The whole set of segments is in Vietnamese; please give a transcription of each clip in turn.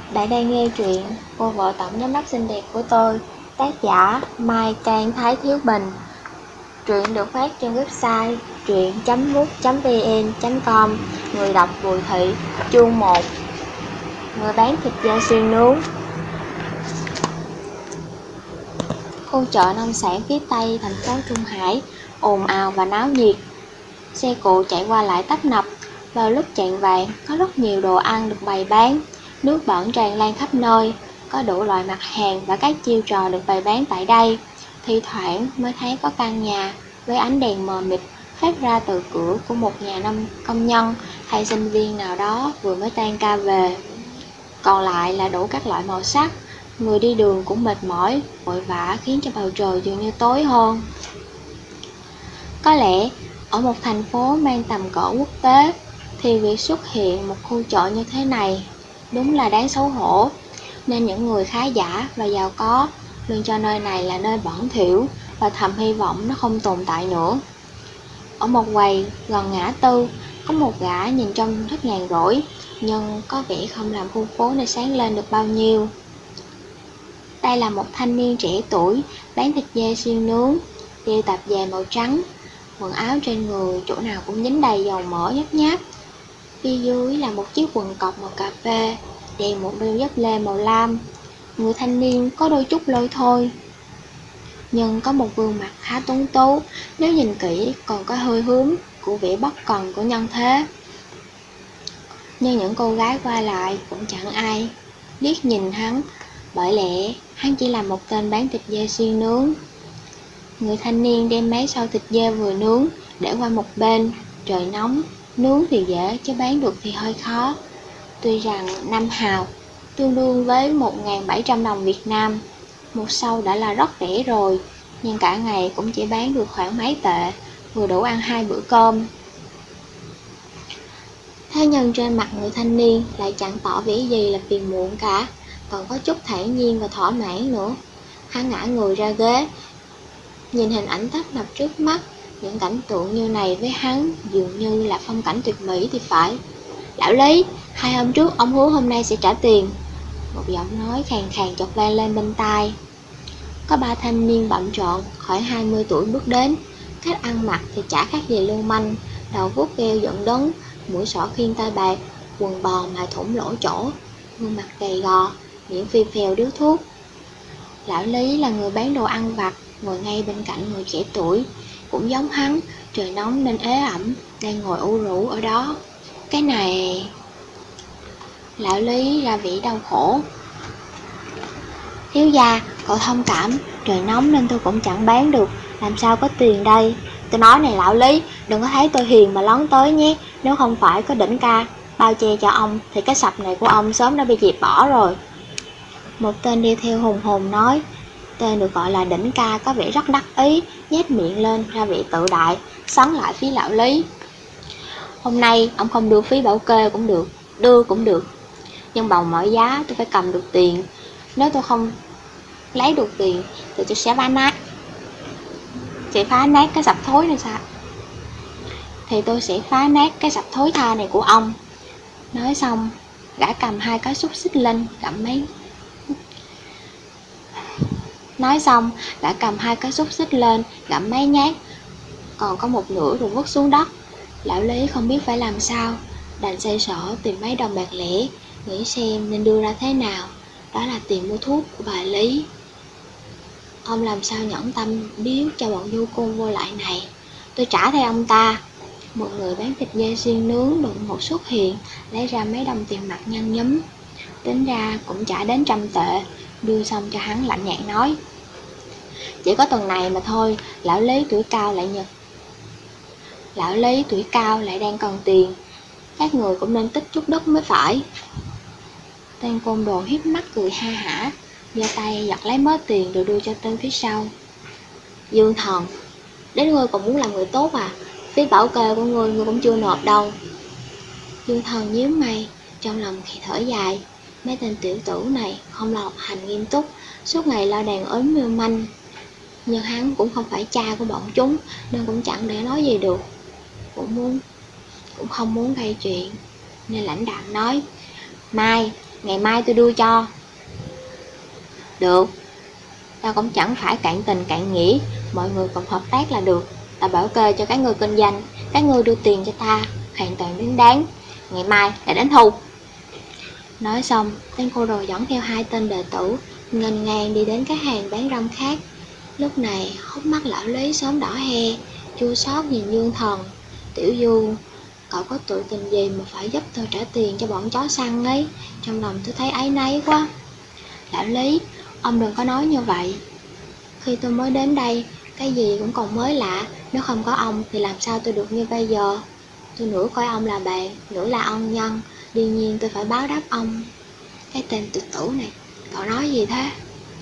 Bạn đang nghe truyện Cô vợ tổng giám đốc xinh đẹp của tôi, tác giả Mai Can Thái Thiếu Bình. Truyện được phát trên website truyện.mút.vn.com. Người đọc Bùi Thị. Chương 1. Người bán thịt da xuyên nướng. Khu chợ nông sản phía tây thành phố Trung Hải ồn ào và náo nhiệt. Xe cộ chạy qua lại tấp nập. Vào lúc chạng vạng, có rất nhiều đồ ăn được bày bán. Nước bẩn tràn lan khắp nơi, có đủ loại mặt hàng và các chiêu trò được bày bán tại đây. Thi thoảng mới thấy có căn nhà với ánh đèn mờ mịt phát ra từ cửa của một nhà công nhân hay sinh viên nào đó vừa mới tan ca về. Còn lại là đủ các loại màu sắc. Người đi đường cũng mệt mỏi, vội vã khiến cho bầu trời dường như tối hơn. Có lẽ ở một thành phố mang tầm cỡ quốc tế thì việc xuất hiện một khu chợ như thế này đúng là đáng xấu hổ, nên những người khá giả và giàu có luôn cho nơi này là nơi bẩn thỉu và thầm hy vọng nó không tồn tại nữa. Ở một quầy gần ngã tư, có một gã nhìn trông rất nhàn rỗi, nhưng có vẻ không làm khu phố này sáng lên được bao nhiêu. Đây là một thanh niên trẻ tuổi bán thịt dê xiên nướng, đeo tạp dề màu trắng, quần áo trên người chỗ nào cũng dính đầy dầu mỡ nhấp nháp. Phía dưới là một chiếc quần cộc màu cà phê, đeo một đôi dép lê màu lam. Người thanh niên có đôi chút lôi thôi, nhưng có một gương mặt khá tuấn tú, nếu nhìn kỹ còn có hơi hướng của vẻ bất cần của nhân thế. Nhưng những cô gái qua lại cũng chẳng ai liếc nhìn hắn, bởi lẽ hắn chỉ là một tên bán thịt dê xiên nướng. Người thanh niên đem mấy xâu thịt dê vừa nướng để qua một bên. Trời nóng, nướng thì dễ chứ bán được thì hơi khó. Tuy rằng 5 hào tương đương với 1.700 đồng Việt Nam, một xâu đã là rất rẻ rồi, nhưng cả ngày cũng chỉ bán được khoảng mấy tệ, vừa đủ ăn 2 bữa cơm. Thế nhưng trên mặt người thanh niên lại chẳng tỏ vẻ gì là phiền muộn cả, còn có chút thản nhiên và thỏa mãn nữa. Hắn ngã người ra ghế, nhìn hình ảnh tấp nập trước mắt. Những cảnh tượng như này với hắn dường như là phong cảnh tuyệt mỹ thì phải. Lão Lý, 2 hôm trước ông hứa hôm nay sẽ trả tiền. Một giọng nói khàn khàn chợt vang lên bên tai. Có 3 thanh niên bặm trợn khoảng 20 tuổi bước đến. Cách ăn mặc thì chả khác gì lưu manh, đầu vuốt keo dựng đứng, mũi xỏ khiên tai bạc, quần bò mà thủng lỗ chỗ, gương mặt gầy gò, miệng phì phèo điếu thuốc. Lão Lý là người bán đồ ăn vặt, ngồi ngay bên cạnh người trẻ tuổi, cũng giống hắn, trời nóng nên ế ẩm, đang ngồi u rũ ở đó. Cái này... Lão Lý ra vẻ đau khổ. Thiếu gia, cậu thông cảm, trời nóng nên tôi cũng chẳng bán được, làm sao có tiền đây. Tôi nói này lão Lý, đừng có thấy tôi hiền mà lón tới nhé. Nếu không phải có đỉnh ca bao che cho ông thì cái sập này của ông sớm đã bị dẹp bỏ rồi. Một tên đi theo hùng hồn nói. Tên được gọi là đỉnh ca có vẻ rất đắc ý, nhếch miệng lên ra vẻ tự đại, xoắn lại phía lão Lý. Hôm nay ông không đưa phí bảo kê cũng được, đưa cũng được, nhưng bằng mọi giá tôi phải cầm được tiền. Nếu tôi không lấy được tiền thì tôi sẽ phá nát cái sập thối này sao? Thì tôi sẽ phá nát cái sập thối tha này của ông. Nói xong, gã cầm 2 cái xúc xích lên gặm mấy. Nhát, còn có một nửa rồi vứt xuống đất. Lão Lý không biết phải làm sao, đành xoay sở tìm mấy đồng bạc lẻ, nghĩ xem nên đưa ra thế nào. Đó là tiền mua thuốc của bà Lý. Ông làm sao nhẫn tâm biếu cho bọn du côn vô lại này. Tôi trả theo ông ta. Một người bán thịt dê xiên nướng đột ngột xuất hiện, lấy ra mấy đồng tiền mặt nhăn nhúm. Tính ra cũng trả đến 100 tệ. Đưa xong cho hắn lạnh nhạt nói. Chỉ có tuần này mà thôi. Lão Lý tuổi cao lại đang cần tiền. Các người cũng nên tích chút đất mới phải. Tên côn đồ hiếp mắt cười ha hả, giơ tay giật lấy mớ tiền rồi đưa cho tên phía sau. Dương Thần, đến ngươi còn muốn làm người tốt à? Phí bảo kê của ngươi cũng chưa nộp đâu. Dương Thần nhíu mày, trong lòng thì thở dài. Mấy tên tiểu tử này không lo học hành nghiêm túc, suốt ngày lo đàn ốm mưu manh. Nhưng hắn cũng không phải cha của bọn chúng, nên cũng chẳng để nói gì được. Cũng không muốn gây chuyện, nên lãnh đạm nói. Mai, ngày mai tôi đưa cho. Được, tao cũng chẳng phải cạn tình cạn nghĩa, mọi người cùng hợp tác là được. Tao bảo kê cho các ngươi kinh doanh, các ngươi đưa tiền cho ta, hoàn toàn đứng đáng. Ngày mai là đến thu. Nói xong, tên cô đồ dẫn theo 2 tên đệ tử, nghênh ngang đi đến các hàng bán rong khác. Lúc này, hốc mắt lão Lý sớm đỏ hoe, chua xót nhìn Dương Thần. Tiểu Du, cậu có tự tình gì mà phải giúp tôi trả tiền cho bọn chó săn ấy, trong lòng tôi thấy áy náy quá. Lão Lý, ông đừng có nói như vậy. Khi tôi mới đến đây, cái gì cũng còn mới lạ, nếu không có ông thì làm sao tôi được như bây giờ. Tôi nửa coi ông là bạn, nửa là ân nhân, đương nhiên tôi phải báo đáp ông. Cái tên tuyệt tử này, cậu nói gì thế?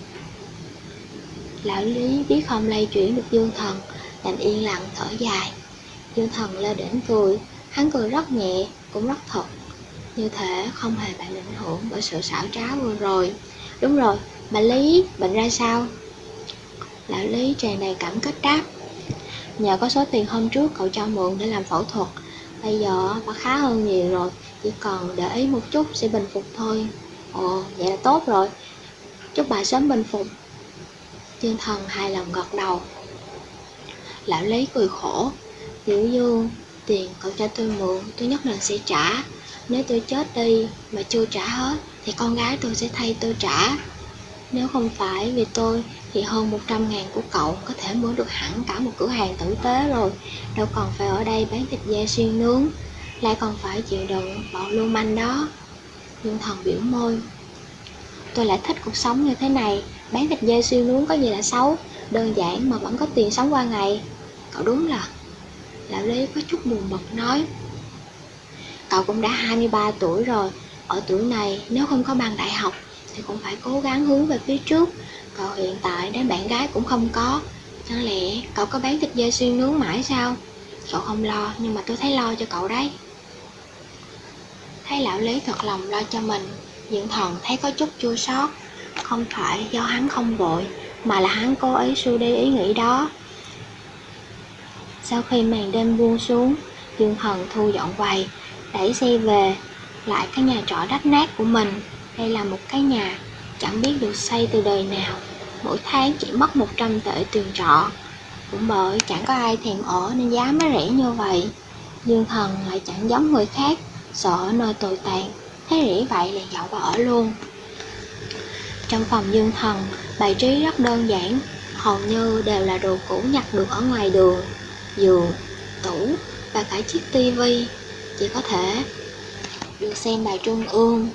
Lão Lý biết không lay chuyển được Dương Thần, đành yên lặng thở dài. Dương Thần lơ đễnh cười, hắn cười rất nhẹ, cũng rất thật, như thể không hề bị ảnh hưởng bởi sự xảo trá vừa rồi. Đúng rồi, bà Lý, bệnh ra sao? Lão Lý tràn đầy cảm kích đáp. Nhờ có số tiền hôm trước cậu cho mượn để làm phẫu thuật, bây giờ bà khá hơn nhiều rồi, chỉ cần để ý một chút sẽ bình phục thôi. Ồ, vậy là tốt rồi, chúc bà sớm bình phục. Dương Thần 2 lần gật đầu. Lão Lý cười khổ. Tiểu Dương, tiền cậu cho tôi mượn tôi nhất định sẽ trả. Nếu tôi chết đi mà chưa trả hết thì con gái tôi sẽ thay tôi trả. Nếu không phải vì tôi thì hơn 100.000 của cậu có thể mua được hẳn cả một cửa hàng tử tế rồi. Đâu còn phải ở đây bán thịt dê xiên nướng, lại còn phải chịu đựng bọn lưu manh đó. Dương Thần biểu môi. Tôi lại thích cuộc sống như thế này, bán thịt dê xiên nướng có gì là xấu, đơn giản mà vẫn có tiền sống qua ngày. Cậu đúng là... Lão Lý có chút buồn bực nói. Cậu cũng đã 23 tuổi rồi, ở tuổi này nếu không có bằng đại học thì cũng phải cố gắng hướng về phía trước. Cậu hiện tại đến bạn gái cũng không có, chẳng lẽ cậu có bán thịt dê xiên nướng mãi sao? Cậu không lo, nhưng mà tôi thấy lo cho cậu đấy. Thấy lão Lý thật lòng lo cho mình, Dương Thần thấy có chút chua xót. Không phải do hắn không vội, mà là hắn cố ý xua đi ý nghĩ đó. Sau khi màn đêm buông xuống, Dương Thần thu dọn quầy, đẩy xe về lại cái nhà trọ rách nát của mình. Đây là một cái nhà chẳng biết được xây từ đời nào, mỗi tháng chỉ mất 100 tệ tiền trọ. Cũng bởi chẳng có ai thèm ở nên giá mới rẻ như vậy. Dương Thần lại chẳng giống người khác, sợ ở nơi tồi tàn, thấy rẻ vậy liền dọn vào ở luôn. Trong phòng Dương Thần bày trí rất đơn giản, hầu như đều là đồ cũ nhặt được ở ngoài đường, giường, tủ và cả chiếc tivi chỉ có thể được xem bài trung ương.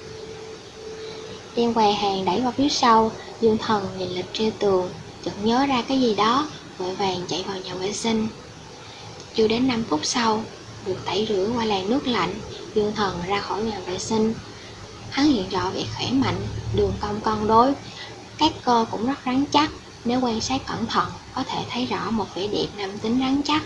Đem quầy hàng đẩy vào phía sau, Dương Thần nhìn lịch treo tường, chợt nhớ ra cái gì đó, vội vàng chạy vào nhà vệ sinh. Chưa đến 5 phút sau, được tẩy rửa qua làn nước lạnh, Dương Thần ra khỏi nhà vệ sinh. Hắn hiện rõ vẻ khỏe mạnh, đường cong cân đối, các cơ cũng rất rắn chắc. Nếu quan sát cẩn thận, có thể thấy rõ một vẻ đẹp nam tính rắn chắc.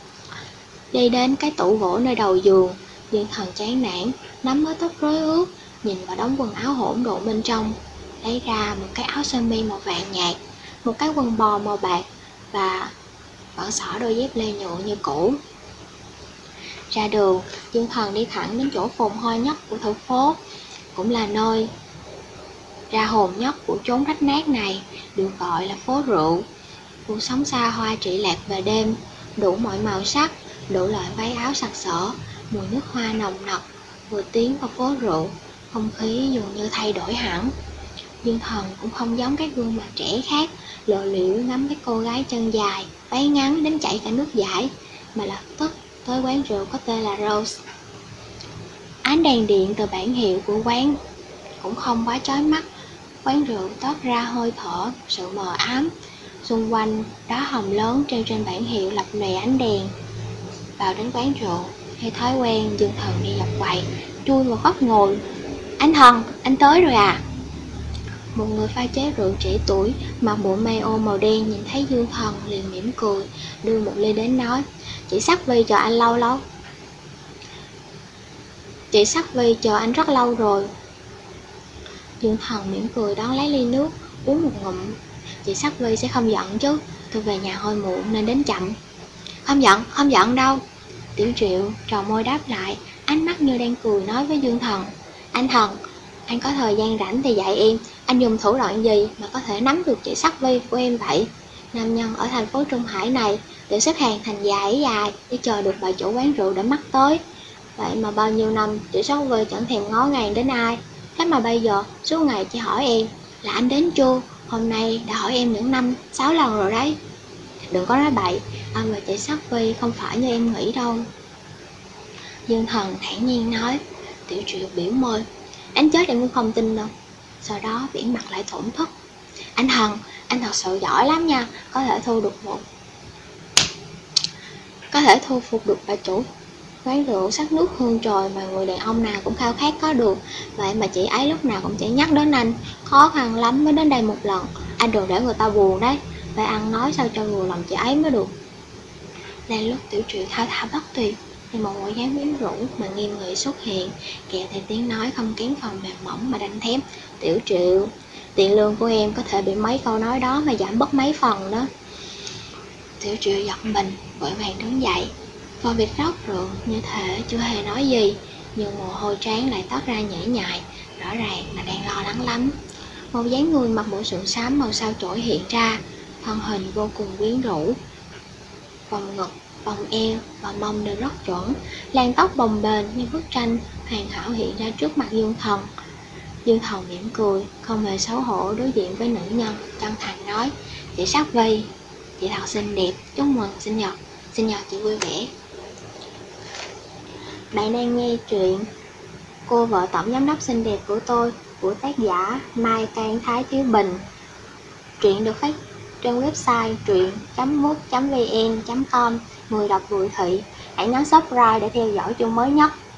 Đi đến cái tủ gỗ nơi đầu giường, Dương Thần chán nản, nắm mớ tóc rối ướt, nhìn vào đống quần áo hỗn độn bên trong, lấy ra một cái áo sơ mi màu vàng nhạt, một cái quần bò màu bạc và vẫn xỏ đôi dép lê nhựa như cũ. Ra đường, Dương Thần đi thẳng đến chỗ phồn hoa nhất của thành phố, cũng là nơi ra hồn nhất của chốn rách nát này, được gọi là phố rượu. Cuộc sống xa hoa trụy lạc về đêm, đủ mọi màu sắc, đủ loại váy áo sặc sỡ, mùi nước hoa nồng nặc. Vừa tiến vào phố rượu, không khí dường như thay đổi hẳn. Dương Thần cũng không giống các gương mặt trẻ khác, lộ liễu ngắm các cô gái chân dài, váy ngắn đến chảy cả nước dãi, mà lập tức tới quán rượu có tên là Rose. Ánh đèn điện từ bảng hiệu của quán cũng không quá chói mắt. Quán rượu toát ra hơi thở sự mờ ám. Xung quanh đóa hồng lớn treo trên bảng hiệu lập lòe ánh đèn. Vào đến quán rượu, theo thói quen, Dương Thần đi dọc quầy, chui vào góc ngồi. Anh Thần, anh tới rồi à? Một người pha chế rượu trẻ tuổi mặc bộ mayo màu đen nhìn thấy Dương Thần liền mỉm cười, đưa một ly đến nói: Chị Sắc Vi chờ anh lâu lâu. Chị Sắc Vi chờ anh rất lâu rồi. Dương Thần mỉm cười đón lấy ly nước, uống một ngụm. Chị Sắc Vi sẽ không giận chứ, tôi về nhà hơi muộn nên đến chậm. Không giận đâu. Tiểu Triệu trò môi đáp lại, ánh mắt như đang cười nói với Dương Thần: Anh Thần, Anh có thời gian rảnh thì dạy em, anh dùng thủ đoạn gì mà có thể nắm được chị Sắc Vi của em vậy? Nam nhân ở thành phố Trung Hải này đều xếp hàng thành dài dài để chờ được bà chủ quán rượu để mắt tới. Vậy mà bao nhiêu năm chị Sắc Vi chẳng thèm ngó ngàng đến ai. Thế mà bây giờ suốt ngày chỉ hỏi em là anh đến chưa? Hôm nay đã hỏi em những 5-6 lần rồi đấy. Đừng có nói bậy, anh và chị Sắc Vi không phải như em nghĩ đâu. Dương Thần thản nhiên nói. Tiểu Triệu biểu môi, đánh chết em cũng không tin đâu. Sau đó biển mặt lại thổn thức. Anh Thần, anh thật sự giỏi lắm nha, có thể thu phục được bà chủ quán rượu sắc nước hương trời mà người đàn ông nào cũng khao khát có được. Vậy mà chị ấy lúc nào cũng chỉ nhắc đến anh, khó khăn lắm mới đến đây một lần. Anh đừng để người ta buồn đấy, phải ăn nói sao cho vừa lòng chị ấy mới được. Đang lúc Tiểu Triệu thao thao bất tuyệt thì một bộ dáng quyến rũ mà nghiêm nghị xuất hiện, kèm theo tiếng nói không kém phần mềm mỏng mà đanh thép. Tiểu Triệu, tiền lương của em có thể bị mấy câu nói đó mà giảm bớt mấy phần đó. Tiểu Triệu giật mình, vội vàng đứng dậy, vô việc rót rượu như thể chưa hề nói gì, nhưng mồ hôi trán lại toát ra nhễ nhại, rõ ràng là đang lo lắng lắm. Một dáng người mặc bộ sườn xám màu sao chổi hiện ra, thân hình vô cùng quyến rũ, vòng ngực, vòng eo và mông đều rất chuẩn, làn tóc bồng bềnh như bức tranh hoàn hảo hiện ra trước mặt Dương Thần. Dương Thần mỉm cười, không hề xấu hổ đối diện với nữ nhân, chân thành nói: Chị Sắc Vi, chị thật xinh đẹp, chúc mừng sinh nhật chị vui vẻ. Bạn đang nghe chuyện Cô vợ tổng giám đốc xinh đẹp của tôi của tác giả Mai Can Thái Thiếu Bình. Truyện được phát trên website truyện.mútvn.com. Người đọc Bùi Thị. Hãy nhấn subscribe để theo dõi chương mới nhất.